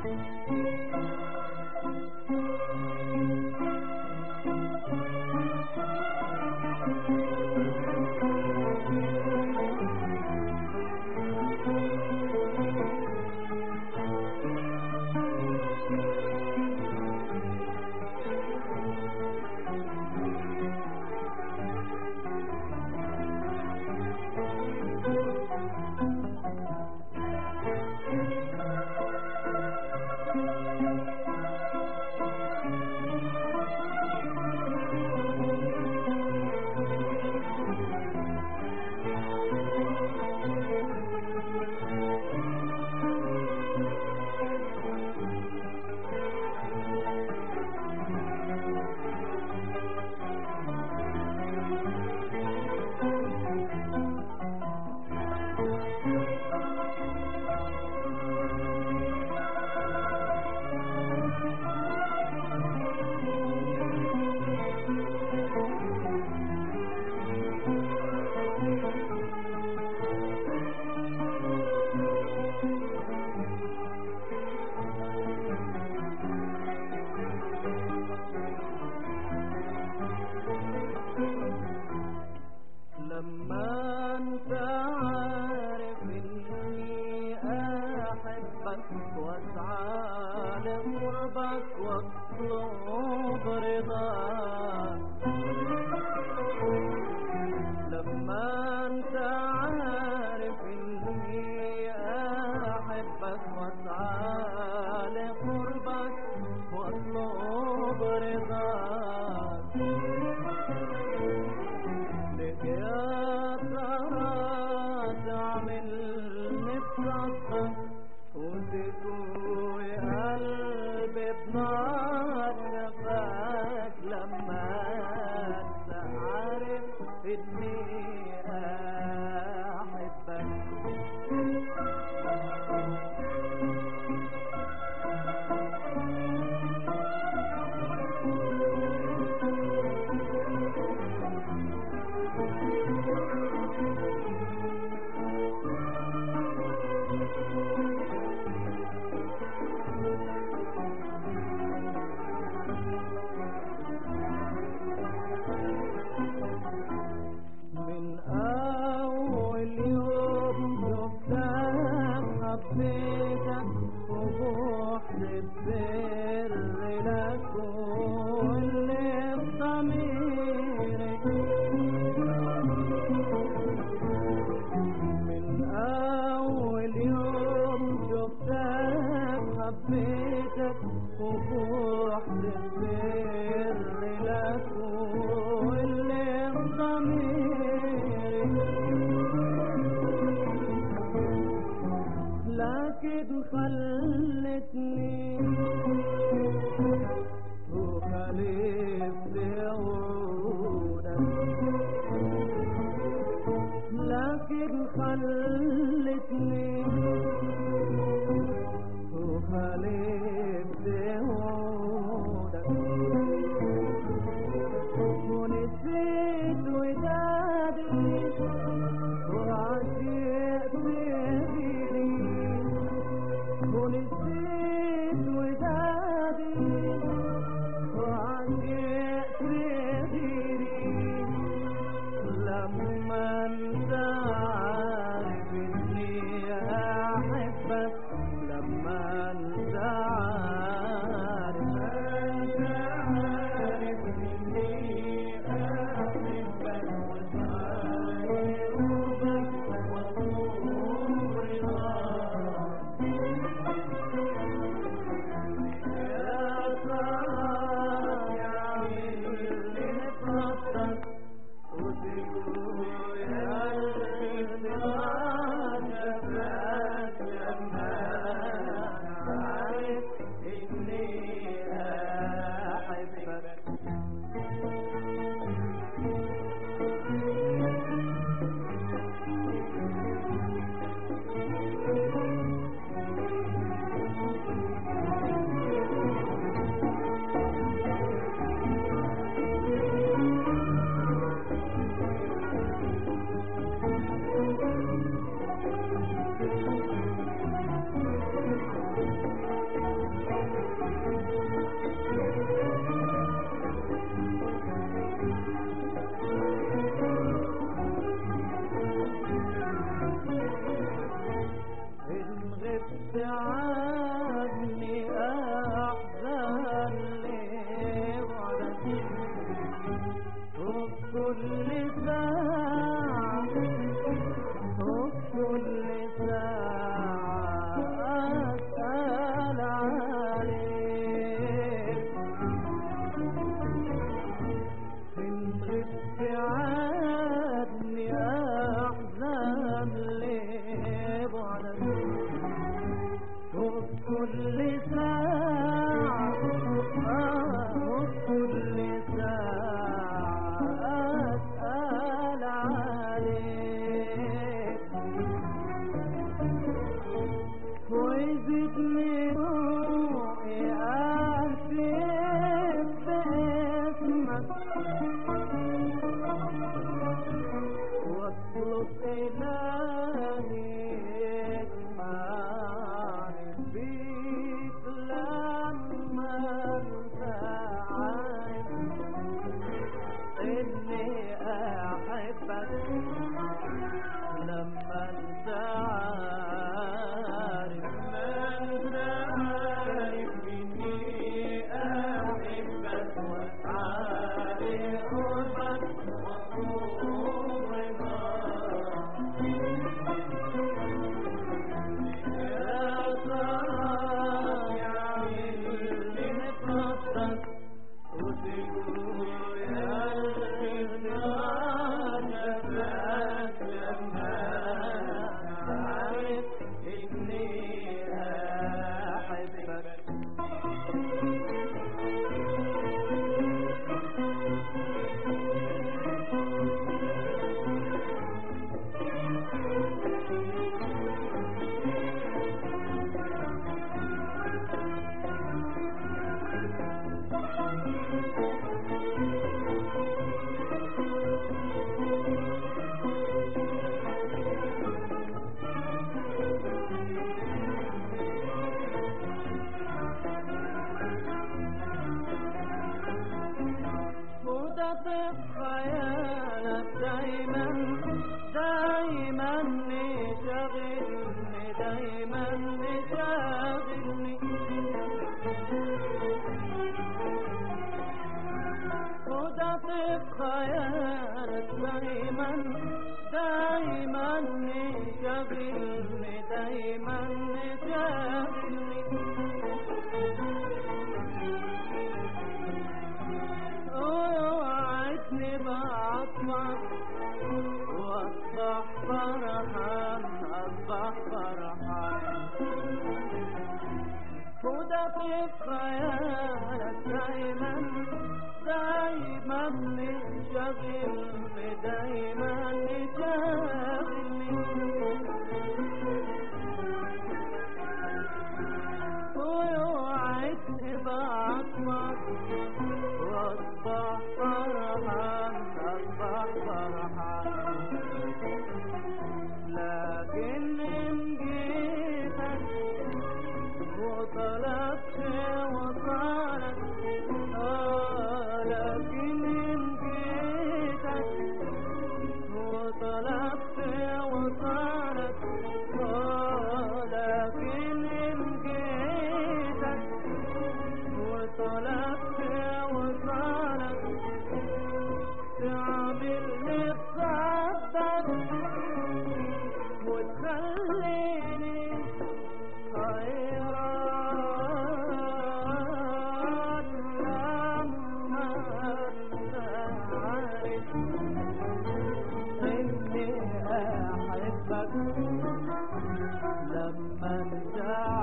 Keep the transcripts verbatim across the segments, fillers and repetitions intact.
لما انت عارف اني احبك واسعى لقربك واطلب رضاك، لما انت عارف اني احبك واسعى لقربك واطلب رضاك، يا ترى تعملني بصدقك وتكوي قلبي بنار شفاك، لما انت عارف اني احبك. من أول يوم شفتك حبيتك وبحت السر لك واللي في ضميري، من أول يوم شفتك حبيتك وبحت السر لك واللي في ضميري، لكن خلتني وخالفت وعودك، لكن خلتني وخالفت وعودك، ونسيت ودادي وعشقت غيري، ونسيت ودادي وعشقت غيري، لما انت عارف اني احبك، لما انت عارف انت عارف اني احبك واسعى لقربك واطلب رضاك، يا ترى يعملني بصدقك وتكوي قلبي بنار شفاك، لما وفي كل ساعة آه وفي كل ساعة أسأل عليك ويزيدني روحي أعشق باسمك واطلب إلهي يجمعني بيك لما انت عارف إني أحبك لما انت عارف ما انت عارف إني أحبك وأسعى لقربك وأطلب رضاك يا صانع اللي نفرطك وتقول يا الغنى لما عارف إني أحبك وتطف خيالك دايما دايما شاغلني دايما شاغلني وتطف خيالك دايما دايما شاغلني دايما شاغلني ووعدني بعطفك واصبح فرحان اصبح فرحان وده في خيالك دايما دايما شاغلني دايما شاغلني ووعدني بعطفك واصبح فرحان اصبح فرحان لكن ان جيتك وطلبت وصالك آه لكن ان جيتك وطلبت وصالك آه لكن ان جيتك وطلبت وصالك تعملني تصدق وتخليني حيران لما انت عارف اني احبك لما انت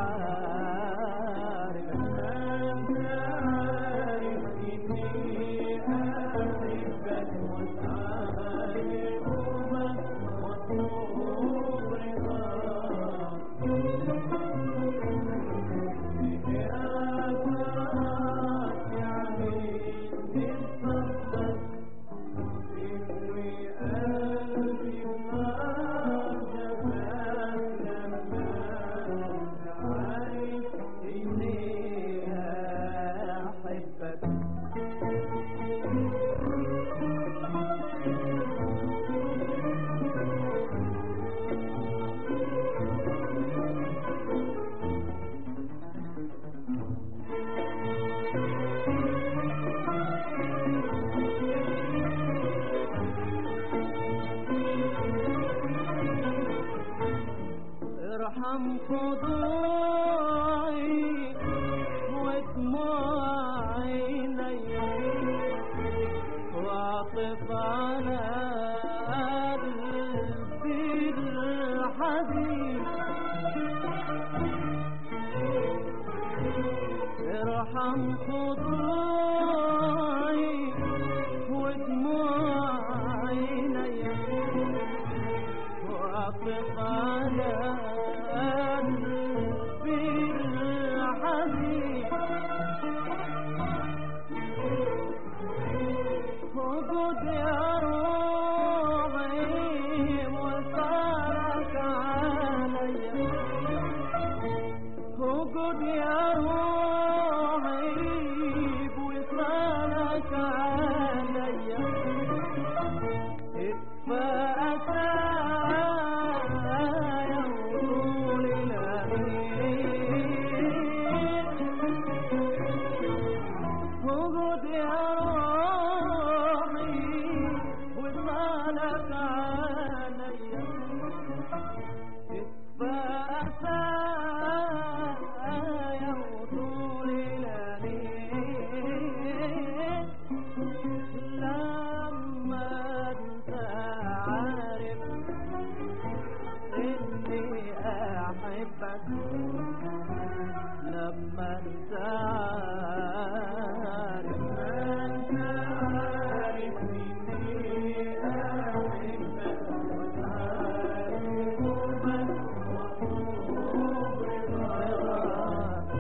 عارف انت عارف اني احبك واسعى لقربك واطلب رضاك يا صانع اللي نفرطك تكوي قلبي بنار جفاك لما انت عارف اني احبك ارحم خضوعي ودموع عيني واعطف على قلبي الحزين ترحم خضوعي ودموع عيني واقف على قلبي الحزين وجود يا روحي وصارك علي وجود يا روحي بوصالك علي اكفى أسايا وطول الأنين وجود يا روحي وصالك علي اكفى أسايا وطول الأنين لما انت عارف اني احبك لما انت عارف انت عارف اني احبك وعارف قربك وقرب رضاك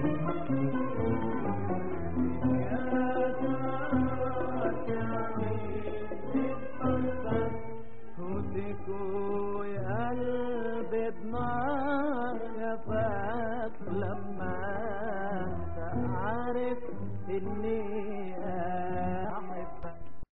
وتكوي قلبي بنار جفاك لما انت عارف اني